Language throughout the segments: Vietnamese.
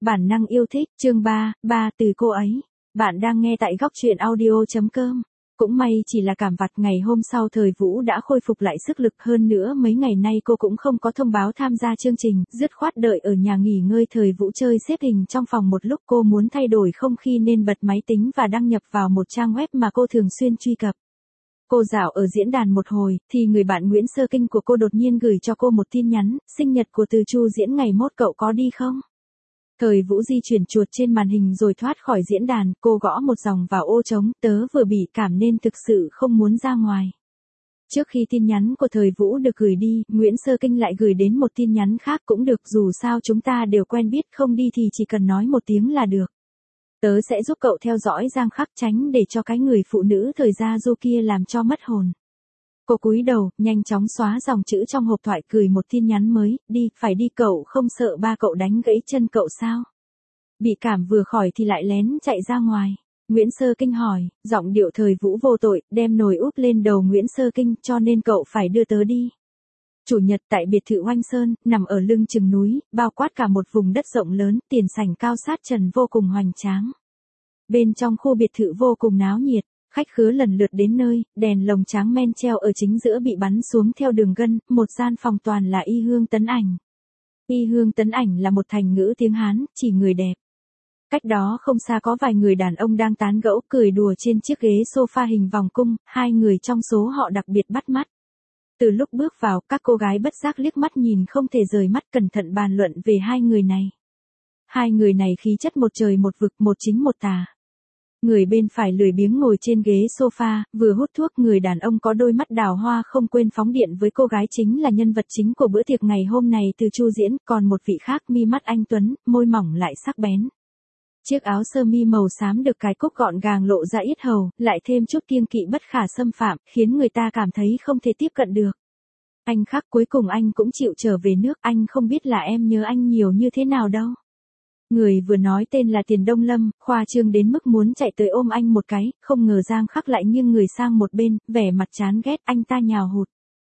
Bản năng yêu thích, chương 3, từ cô ấy. Bạn đang nghe tại góc truyện audio.com. Cũng may chỉ là cảm vặt, ngày hôm sau Thời Vũ đã khôi phục lại sức lực, hơn nữa mấy ngày nay cô cũng không có thông báo tham gia chương trình, dứt khoát đợi ở nhà nghỉ ngơi. Thời Vũ chơi xếp hình trong phòng một lúc, cô muốn thay đổi không khí nên bật máy tính và đăng nhập vào một trang web mà cô thường xuyên truy cập. Cô dạo ở diễn đàn một hồi, thì người bạn Nguyễn Sơ Kinh của cô đột nhiên gửi cho cô một tin nhắn: sinh nhật của Từ Chu diễn ngày mốt, cậu có đi không? Thời Vũ di chuyển chuột trên màn hình rồi thoát khỏi diễn đàn, cô gõ một dòng vào ô trống: tớ vừa bị cảm nên thực sự không muốn ra ngoài. Trước khi tin nhắn của Thời Vũ được gửi đi, Nguyễn Sơ Kinh lại gửi đến một tin nhắn khác: cũng được, dù sao chúng ta đều quen biết, không đi thì chỉ cần nói một tiếng là được. Tớ sẽ giúp cậu theo dõi Giang Khắc, tránh để cho cái người phụ nữ thời gia du kia làm cho mất hồn. Cô cúi đầu, nhanh chóng xóa dòng chữ trong hộp thoại, gửi một tin nhắn mới: đi, phải đi, cậu không sợ ba cậu đánh gãy chân cậu sao? Bị cảm vừa khỏi thì lại lén chạy ra ngoài. Nguyễn Sơ Kinh hỏi, giọng điệu Thời Vũ vô tội, đem nồi úp lên đầu Nguyễn Sơ Kinh: cho nên cậu phải đưa tớ đi. Chủ nhật tại biệt thự Oanh Sơn, nằm ở lưng chừng núi, bao quát cả một vùng đất rộng lớn, tiền sảnh cao sát trần vô cùng hoành tráng. Bên trong khu biệt thự vô cùng náo nhiệt, khách khứa lần lượt đến nơi, đèn lồng tráng men treo ở chính giữa bị bắn xuống theo đường gân, một gian phòng toàn là y hương tấn ảnh. Y hương tấn ảnh là một thành ngữ tiếng Hán, chỉ người đẹp. Cách đó không xa có vài người đàn ông đang tán gẫu cười đùa trên chiếc ghế sofa hình vòng cung, hai người trong số họ đặc biệt bắt mắt. Từ lúc bước vào, các cô gái bất giác liếc mắt nhìn không thể rời mắt, cẩn thận bàn luận về hai người này. Hai người này khí chất một trời một vực, một chính một tà. Người bên phải lười biếng ngồi trên ghế sofa, vừa hút thuốc, người đàn ông có đôi mắt đào hoa không quên phóng điện với cô gái chính là nhân vật chính của bữa tiệc ngày hôm nay, Từ Chu diễn, còn một vị khác mi mắt anh tuấn, môi mỏng lại sắc bén. Chiếc áo sơ mi màu xám được cài cúc gọn gàng lộ ra yết hầu, lại thêm chút kiêng kỵ bất khả xâm phạm, khiến người ta cảm thấy không thể tiếp cận được. Anh Khắc, cuối cùng anh cũng chịu trở về nước, anh không biết là em nhớ anh nhiều như thế nào đâu. Người vừa nói tên là Tiền Đông Lâm, khoa trương đến mức muốn chạy tới ôm anh một cái, không ngờ Giang Khắc lại nghiêng người sang một bên, vẻ mặt chán ghét, anh ta nhào hụt.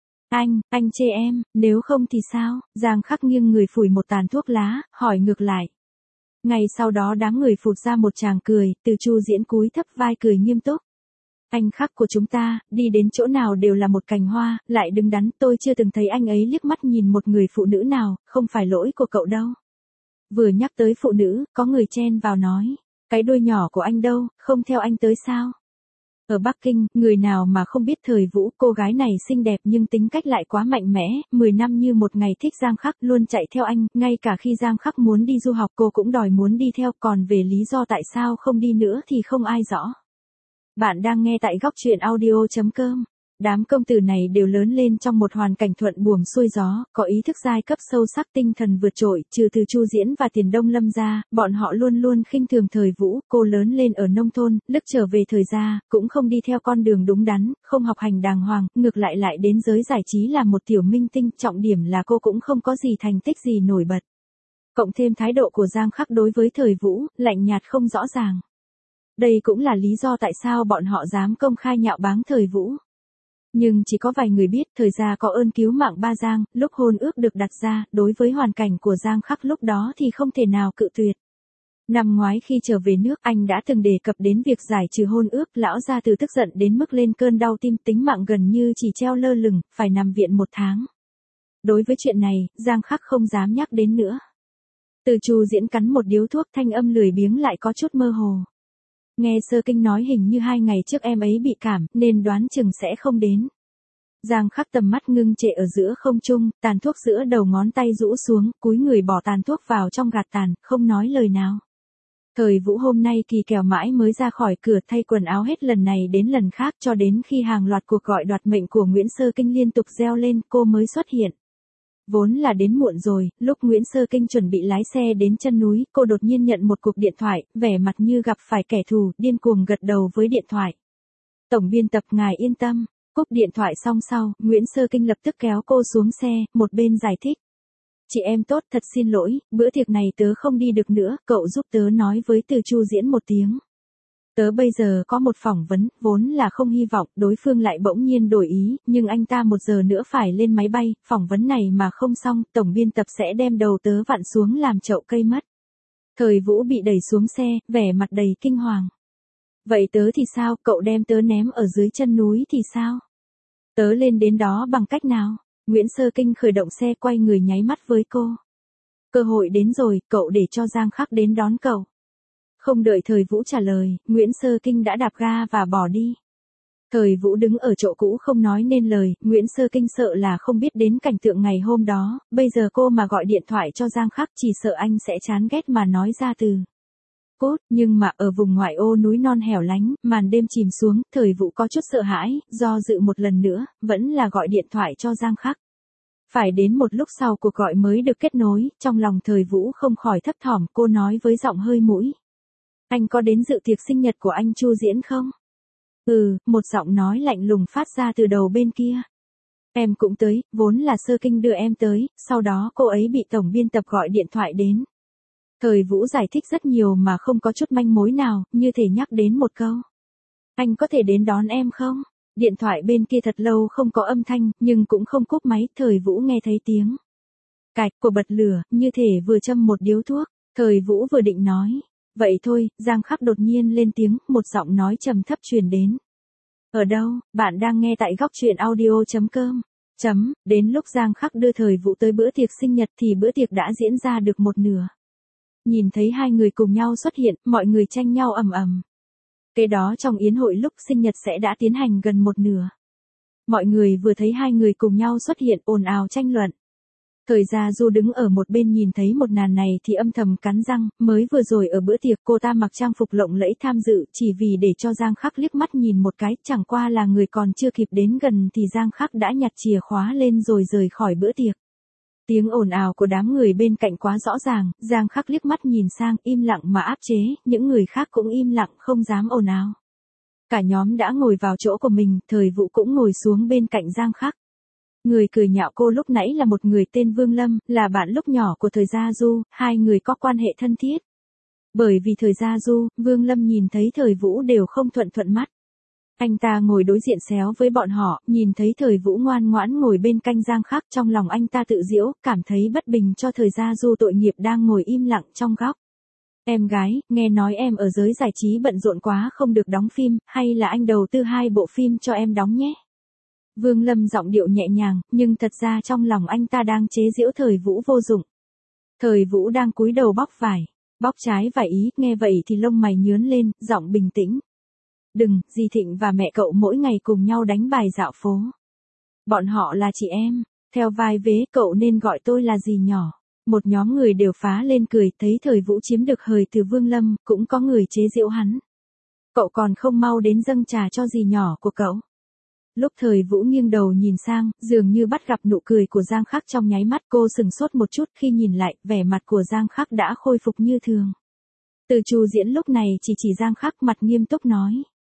Anh chê em, nếu không thì sao? Giang Khắc nghiêng người phủi một tàn thuốc lá, hỏi ngược lại. Ngay sau đó đám người phụt ra một tràng cười, Từ Chu diễn cúi thấp vai cười nghiêm túc. Anh Khắc của chúng ta, đi đến chỗ nào đều là một cành hoa, lại đứng đắn, tôi chưa từng thấy anh ấy liếc mắt nhìn một người phụ nữ nào, không phải lỗi của cậu đâu. Vừa nhắc tới phụ nữ, có người chen vào nói, cái đuôi nhỏ của anh đâu, không theo anh tới sao? Ở Bắc Kinh, người nào mà không biết Thời Vũ, cô gái này xinh đẹp nhưng tính cách lại quá mạnh mẽ, 10 năm như một ngày thích Giang Khắc, luôn chạy theo anh, ngay cả khi Giang Khắc muốn đi du học cô cũng đòi muốn đi theo, còn về lý do tại sao không đi nữa thì không ai rõ. Bạn đang nghe tại góc truyện audio.com. Đám công tử này đều lớn lên trong một hoàn cảnh thuận buồm xuôi gió, có ý thức giai cấp sâu sắc, tinh thần vượt trội, trừ Từ Chu diễn và Tiền Đông Lâm ra, bọn họ luôn luôn khinh thường Thời Vũ. Cô lớn lên ở nông thôn, lúc trở về thời gia, cũng không đi theo con đường đúng đắn, không học hành đàng hoàng, ngược lại lại đến giới giải trí là một tiểu minh tinh, trọng điểm là cô cũng không có gì thành tích gì nổi bật. Cộng thêm thái độ của Giang Khắc đối với Thời Vũ, lạnh nhạt không rõ ràng. Đây cũng là lý do tại sao bọn họ dám công khai nhạo báng Thời Vũ. Nhưng chỉ có vài người biết, thời gia có ơn cứu mạng ba Giang, lúc hôn ước được đặt ra, đối với hoàn cảnh của Giang Khắc lúc đó thì không thể nào cự tuyệt. Năm ngoái khi trở về nước, anh đã từng đề cập đến việc giải trừ hôn ước, lão gia Từ tức giận đến mức lên cơn đau tim, tính mạng gần như chỉ treo lơ lửng, phải nằm viện 1 tháng. Đối với chuyện này, Giang Khắc không dám nhắc đến nữa. Từ Chu diễn cắn một điếu thuốc, thanh âm lười biếng lại có chút mơ hồ. Nghe Sơ Kinh nói hình như 2 ngày trước em ấy bị cảm, nên đoán chừng sẽ không đến. Giang Khắc tầm mắt ngưng trệ ở giữa không trung, tàn thuốc giữa đầu ngón tay rũ xuống, cúi người bỏ tàn thuốc vào trong gạt tàn, không nói lời nào. Thời Vũ hôm nay kỳ kèo mãi mới ra khỏi cửa, thay quần áo hết lần này đến lần khác, cho đến khi hàng loạt cuộc gọi đoạt mệnh của Nguyễn Sơ Kinh liên tục reo lên, cô mới xuất hiện. Vốn là đến muộn rồi, lúc Nguyễn Sơ Kinh chuẩn bị lái xe đến chân núi, cô đột nhiên nhận một cuộc điện thoại, vẻ mặt như gặp phải kẻ thù, điên cuồng gật đầu với điện thoại. Tổng biên tập, ngài yên tâm. Cúp điện thoại xong sau, Nguyễn Sơ Kinh lập tức kéo cô xuống xe, một bên giải thích. Chị em tốt, thật xin lỗi, bữa tiệc này tớ không đi được nữa, cậu giúp tớ nói với Từ Chu diễn một tiếng. Tớ bây giờ có một phỏng vấn, vốn là không hy vọng, đối phương lại bỗng nhiên đổi ý, nhưng anh ta 1 giờ nữa phải lên máy bay, phỏng vấn này mà không xong, tổng biên tập sẽ đem đầu tớ vặn xuống làm chậu cây mất. Thời Vũ bị đẩy xuống xe, vẻ mặt đầy kinh hoàng. Vậy tớ thì sao, cậu đem tớ ném ở dưới chân núi thì sao? Tớ lên đến đó bằng cách nào? Nguyễn Sơ Kinh khởi động xe quay người nháy mắt với cô. Cơ hội đến rồi, cậu để cho Giang Khắc đến đón cậu. Không đợi Thời Vũ trả lời, Nguyễn Sơ Kinh đã đạp ga và bỏ đi. Thời Vũ đứng ở chỗ cũ không nói nên lời, Nguyễn Sơ Kinh sợ là không biết đến cảnh tượng ngày hôm đó, bây giờ cô mà gọi điện thoại cho Giang Khắc chỉ sợ anh sẽ chán ghét mà nói ra từ. Cốt, nhưng mà ở vùng ngoại ô núi non hẻo lánh, màn đêm chìm xuống, Thời Vũ có chút sợ hãi, do dự một lần nữa, vẫn là gọi điện thoại cho Giang Khắc. Phải đến một lúc sau cuộc gọi mới được kết nối, trong lòng Thời Vũ không khỏi thấp thỏm, cô nói với giọng hơi mũi. Anh có đến dự tiệc sinh nhật của anh Chu Diễn không? Một giọng nói lạnh lùng phát ra từ đầu bên kia. Em cũng tới, vốn là Sơ Kinh đưa em tới, sau đó cô ấy bị tổng biên tập gọi điện thoại đến. Thời Vũ giải thích rất nhiều mà không có chút manh mối nào, như thể nhắc đến một câu. Anh có thể đến đón em không? Điện thoại bên kia thật lâu không có âm thanh, nhưng cũng không cúp máy, Thời Vũ nghe thấy tiếng. Cạch của bật lửa, như thể vừa châm một điếu thuốc, Thời Vũ vừa định nói. Vậy thôi, Giang Khắc đột nhiên lên tiếng, một giọng nói trầm thấp truyền đến. Ở đâu, bạn đang nghe tại góc truyện audio.com. Đến lúc Giang Khắc đưa Thời Vũ tới bữa tiệc sinh nhật thì bữa tiệc đã diễn ra được một nửa. Nhìn thấy hai người cùng nhau xuất hiện, mọi người tranh nhau ầm ầm. Kế đó trong yến hội lúc sinh nhật sẽ đã tiến hành gần một nửa. Mọi người vừa thấy hai người cùng nhau xuất hiện ồn ào tranh luận. Thời Gia Du đứng ở một bên nhìn thấy một màn này thì âm thầm cắn răng, mới vừa rồi ở bữa tiệc cô ta mặc trang phục lộng lẫy tham dự chỉ vì để cho Giang Khắc liếc mắt nhìn một cái, chẳng qua là người còn chưa kịp đến gần thì Giang Khắc đã nhặt chìa khóa lên rồi rời khỏi bữa tiệc. Tiếng ồn ào của đám người bên cạnh quá rõ ràng, Giang Khắc liếc mắt nhìn sang im lặng mà áp chế, những người khác cũng im lặng không dám ồn ào. Cả nhóm đã ngồi vào chỗ của mình, Thời Vũ cũng ngồi xuống bên cạnh Giang Khắc. Người cười nhạo cô lúc nãy là một người tên Vương Lâm, là bạn lúc nhỏ của Thời Gia Du, hai người có quan hệ thân thiết. Bởi vì Thời Gia Du, Vương Lâm nhìn thấy Thời Vũ đều không thuận mắt. Anh ta ngồi đối diện xéo với bọn họ, nhìn thấy Thời Vũ ngoan ngoãn ngồi bên cạnh Giang Khắc, trong lòng anh ta tự giễu, cảm thấy bất bình cho Thời Gia Du tội nghiệp đang ngồi im lặng trong góc. Em gái, nghe nói em ở giới giải trí bận rộn quá không được đóng phim, hay là anh đầu tư 2 bộ phim cho em đóng nhé? Vương Lâm giọng điệu nhẹ nhàng, nhưng thật ra trong lòng anh ta đang chế giễu Thời Vũ vô dụng. Thời Vũ đang cúi đầu bóc vải, bóc trái vải ý, nghe vậy thì lông mày nhướng lên, giọng bình tĩnh. Đừng, dì Thịnh và mẹ cậu mỗi ngày cùng nhau đánh bài dạo phố. Bọn họ là chị em, theo vai vế cậu nên gọi tôi là dì nhỏ. Một nhóm người đều phá lên cười, thấy Thời Vũ chiếm được hời từ Vương Lâm, cũng có người chế giễu hắn. Cậu còn không mau đến dâng trà cho dì nhỏ của cậu. Lúc Thời Vũ nghiêng đầu nhìn sang, dường như bắt gặp nụ cười của Giang Khắc trong nháy mắt, cô sừng sốt một chút, khi nhìn lại, vẻ mặt của Giang Khắc đã khôi phục như thường. Từ Chu Diễn lúc này chỉ Giang Khắc, mặt nghiêm túc nói.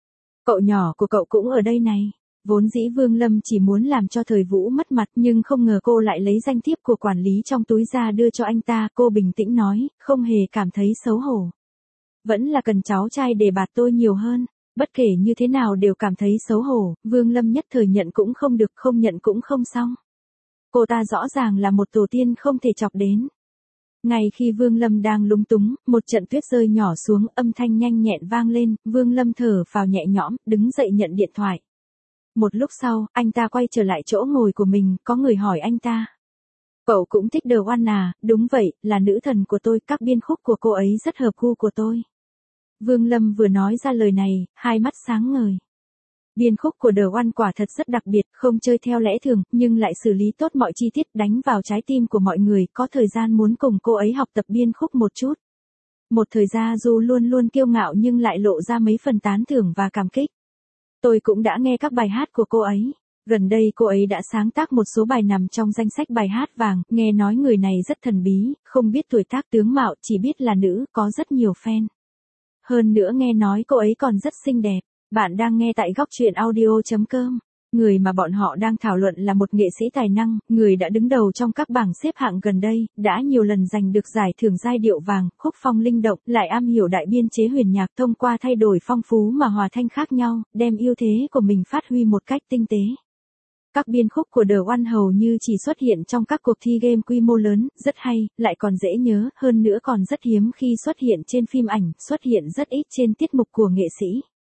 Cậu nhỏ của cậu cũng ở đây này. Vốn dĩ Vương Lâm chỉ muốn làm cho Thời Vũ mất mặt, nhưng không ngờ cô lại lấy danh thiếp của quản lý trong túi ra đưa cho anh ta. Cô bình tĩnh nói, không hề cảm thấy xấu hổ. Vẫn là cần cháu trai để bạt tôi nhiều hơn. Bất kể như thế nào đều cảm thấy xấu hổ, Vương Lâm nhất thời nhận cũng không được, không nhận cũng không xong. Cô ta rõ ràng là một tổ tiên không thể chọc đến. Ngay khi Vương Lâm đang lúng túng, một trận tuyết rơi nhỏ xuống, âm thanh nhanh nhẹn vang lên, Vương Lâm thở phào nhẹ nhõm, đứng dậy nhận điện thoại. Một lúc sau, anh ta quay trở lại chỗ ngồi của mình, có người hỏi anh ta. Cậu cũng thích The One à? Đúng vậy, là nữ thần của tôi, các biên khúc của cô ấy rất hợp gu của tôi. Vương Lâm vừa nói ra lời này, hai mắt sáng ngời. Biên khúc của The One quả thật rất đặc biệt, không chơi theo lẽ thường, nhưng lại xử lý tốt mọi chi tiết, đánh vào trái tim của mọi người, có thời gian muốn cùng cô ấy học tập biên khúc một chút. Một thời Gia Du luôn luôn kiêu ngạo nhưng lại lộ ra mấy phần tán thưởng và cảm kích. Tôi cũng đã nghe các bài hát của cô ấy. Gần đây cô ấy đã sáng tác một số bài nằm trong danh sách bài hát vàng, nghe nói người này rất thần bí, không biết tuổi tác tướng mạo, chỉ biết là nữ, có rất nhiều fan. Hơn nữa nghe nói cô ấy còn rất xinh đẹp. Bạn đang nghe tại góc truyện audio.com. Người mà bọn họ đang thảo luận là một nghệ sĩ tài năng, người đã đứng đầu trong các bảng xếp hạng gần đây, đã nhiều lần giành được giải thưởng giai điệu vàng, khúc phong linh động, lại am hiểu đại biên chế huyền nhạc, thông qua thay đổi phong phú mà hòa thanh khác nhau, đem ưu thế của mình phát huy một cách tinh tế. Các biên khúc của The One hầu như chỉ xuất hiện trong các cuộc thi game quy mô lớn, rất hay, lại còn dễ nhớ, hơn nữa còn rất hiếm khi xuất hiện trên phim ảnh, xuất hiện rất ít trên tiết mục của nghệ sĩ.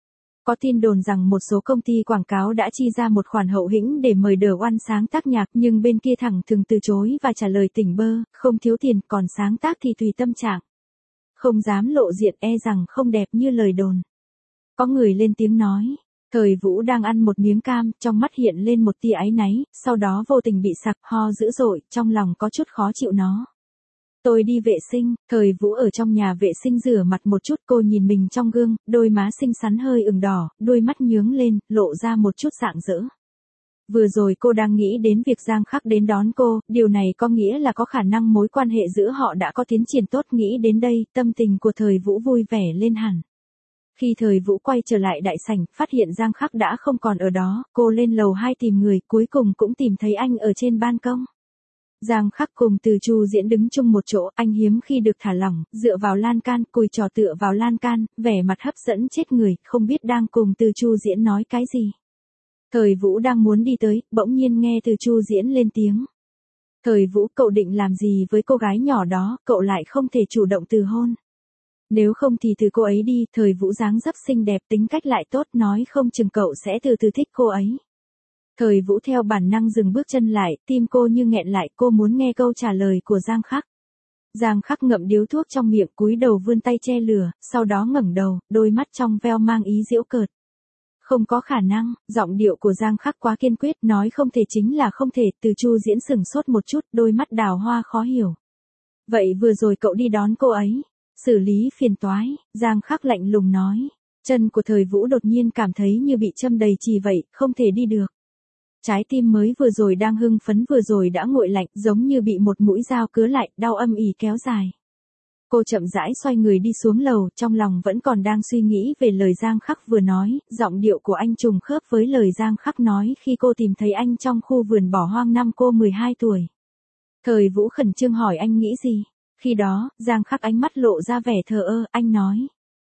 Có tin đồn rằng một số công ty quảng cáo đã chi ra một khoản hậu hĩnh để mời The One sáng tác nhạc, nhưng bên kia thẳng thừng từ chối và trả lời tỉnh bơ, không thiếu tiền, còn sáng tác thì tùy tâm trạng. Không dám lộ diện, e rằng không đẹp như lời đồn. Có người lên tiếng nói. Thời Vũ đang ăn một miếng cam, trong mắt hiện lên một tia áy náy, sau đó vô tình bị sặc ho dữ dội, trong lòng có chút khó chịu nó. Tôi đi vệ sinh, Thời Vũ ở trong nhà vệ sinh rửa mặt một chút, cô nhìn mình trong gương, đôi má xinh xắn hơi ửng đỏ, đôi mắt nhướng lên, lộ ra một chút rạng rỡ. Vừa rồi cô đang nghĩ đến việc Giang Khắc đến đón cô, điều này có nghĩa là có khả năng mối quan hệ giữa họ đã có tiến triển tốt, nghĩ đến đây, tâm tình của Thời Vũ vui vẻ lên hẳn. Khi Thời Vũ quay trở lại đại sảnh, phát hiện Giang Khắc đã không còn ở đó, cô lên lầu 2 tìm người, cuối cùng cũng tìm thấy anh ở trên ban công. Giang Khắc cùng Từ Chu Diễn đứng chung một chỗ, anh hiếm khi được thả lỏng, dựa vào lan can, cùi trò tựa vào lan can, vẻ mặt hấp dẫn chết người, không biết đang cùng Từ Chu Diễn nói cái gì. Thời Vũ đang muốn đi tới, bỗng nhiên nghe Từ Chu Diễn lên tiếng. Thời Vũ, cậu định làm gì với cô gái nhỏ đó, cậu lại không thể chủ động từ hôn. Nếu không thì từ cô ấy đi, Thời Vũ dáng dấp xinh đẹp, tính cách lại tốt, nói không chừng cậu sẽ từ từ thích cô ấy. Thời Vũ theo bản năng dừng bước chân lại, tim cô như nghẹn lại, cô muốn nghe câu trả lời của Giang Khắc. Giang Khắc ngậm điếu thuốc trong miệng, cúi đầu vươn tay che lửa, sau đó ngẩng đầu, đôi mắt trong veo mang ý giễu cợt. Không có khả năng, giọng điệu của Giang Khắc quá kiên quyết, nói không thể chính là không thể, Từ Chu Diễn sửng sốt một chút, đôi mắt đào hoa khó hiểu. Vậy vừa rồi cậu đi đón cô ấy, xử lý phiền toái, Giang Khắc lạnh lùng nói. Chân của Thời Vũ đột nhiên cảm thấy như bị châm đầy chì vậy, không thể đi được. Trái tim mới vừa rồi đang hưng phấn vừa rồi đã nguội lạnh, giống như bị một mũi dao cứa lại, đau âm ỉ kéo dài. Cô chậm rãi xoay người đi xuống lầu, trong lòng vẫn còn đang suy nghĩ về lời Giang Khắc vừa nói, giọng điệu của anh trùng khớp với lời Giang Khắc nói khi cô tìm thấy anh trong khu vườn bỏ hoang năm cô 12 tuổi. Thời Vũ khẩn trương hỏi anh nghĩ gì? Khi đó, Giang Khắc ánh mắt lộ ra vẻ thờ ơ, anh nói.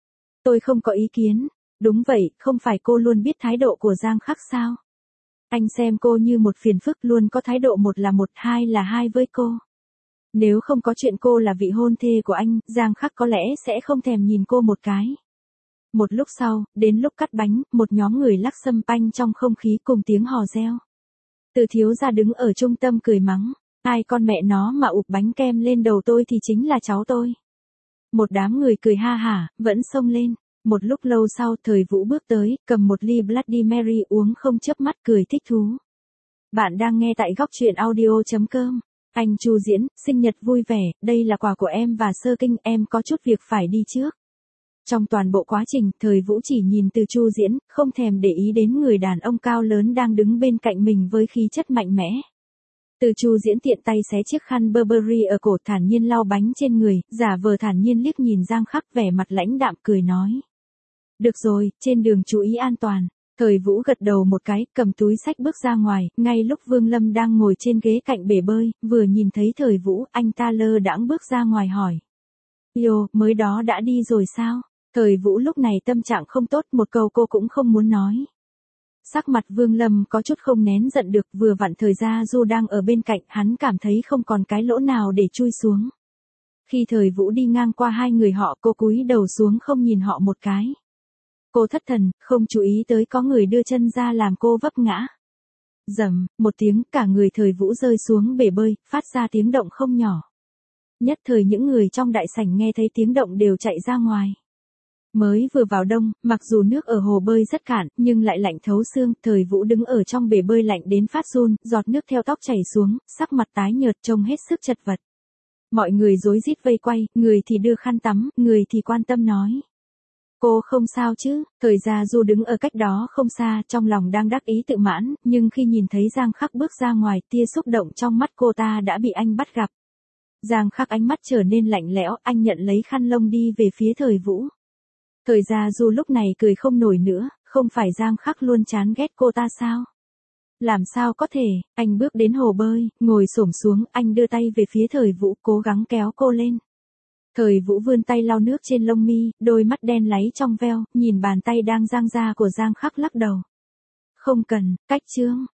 Tôi không có ý kiến. Đúng vậy, không phải cô luôn biết thái độ của Giang Khắc sao? Anh xem cô như một phiền phức, luôn có thái độ một là một, hai là hai với cô. Nếu không có chuyện cô là vị hôn thê của anh, Giang Khắc có lẽ sẽ không thèm nhìn cô một cái. Một lúc sau, đến lúc cắt bánh, một nhóm người lắc sâm panh trong không khí cùng tiếng hò reo. Từ thiếu gia đứng ở trung tâm cười mắng. Ai con mẹ nó mà ụp bánh kem lên đầu tôi thì chính là cháu tôi. Một đám người cười ha hả, vẫn xông lên. Một lúc lâu sau, Thời Vũ bước tới, cầm một ly Bloody Mary uống không chớp mắt, cười thích thú. Bạn đang nghe tại góc truyện audio.com. Anh Chu Diễn, sinh nhật vui vẻ, đây là quà của em và Sơ Kinh, em có chút việc phải đi trước. Trong toàn bộ quá trình, Thời Vũ chỉ nhìn Từ Chu Diễn, không thèm để ý đến người đàn ông cao lớn đang đứng bên cạnh mình với khí chất mạnh mẽ. Từ Chu Diễn tiện tay xé chiếc khăn Burberry ở cổ, thản nhiên lau bánh trên người, giả vờ thản nhiên liếc nhìn Giang Khắc, vẻ mặt lãnh đạm cười nói. Được rồi, trên đường chú ý an toàn. Thời Vũ gật đầu một cái, cầm túi xách bước ra ngoài, ngay lúc Vương Lâm đang ngồi trên ghế cạnh bể bơi, vừa nhìn thấy Thời Vũ, anh ta lơ đãng bước ra ngoài hỏi. Yo, mới đó đã đi rồi sao? Thời Vũ lúc này tâm trạng không tốt, một câu cô cũng không muốn nói. Sắc mặt Vương Lâm có chút không nén giận được, vừa vặn Thời Gia Du đang ở bên cạnh, hắn cảm thấy không còn cái lỗ nào để chui xuống. Khi Thời Vũ đi ngang qua hai người họ, cô cúi đầu xuống không nhìn họ một cái. Cô thất thần, không chú ý tới có người đưa chân ra làm cô vấp ngã. Rầm, một tiếng, cả người Thời Vũ rơi xuống bể bơi, phát ra tiếng động không nhỏ. Nhất thời những người trong đại sảnh nghe thấy tiếng động đều chạy ra ngoài. Mới vừa vào đông, mặc dù nước ở hồ bơi rất cạn, nhưng lại lạnh thấu xương, Thời Vũ đứng ở trong bể bơi lạnh đến phát run, giọt nước theo tóc chảy xuống, sắc mặt tái nhợt trông hết sức chật vật. Mọi người rối rít vây quay, người thì đưa khăn tắm, người thì quan tâm nói. Cô không sao chứ? Thời Gia Du đứng ở cách đó không xa, trong lòng đang đắc ý tự mãn, nhưng khi nhìn thấy Giang Khắc bước ra ngoài, tia xúc động trong mắt cô ta đã bị anh bắt gặp. Giang Khắc ánh mắt trở nên lạnh lẽo, anh nhận lấy khăn lông đi về phía Thời Vũ. Thời Gia Du lúc này cười không nổi nữa, không phải Giang Khắc luôn chán ghét cô ta sao? Làm sao có thể, anh bước đến hồ bơi, ngồi xổm xuống, anh đưa tay về phía Thời Vũ, cố gắng kéo cô lên. Thời Vũ vươn tay lau nước trên lông mi, đôi mắt đen láy trong veo, nhìn bàn tay đang giang ra của Giang Khắc lắc đầu. Không cần, cách chương.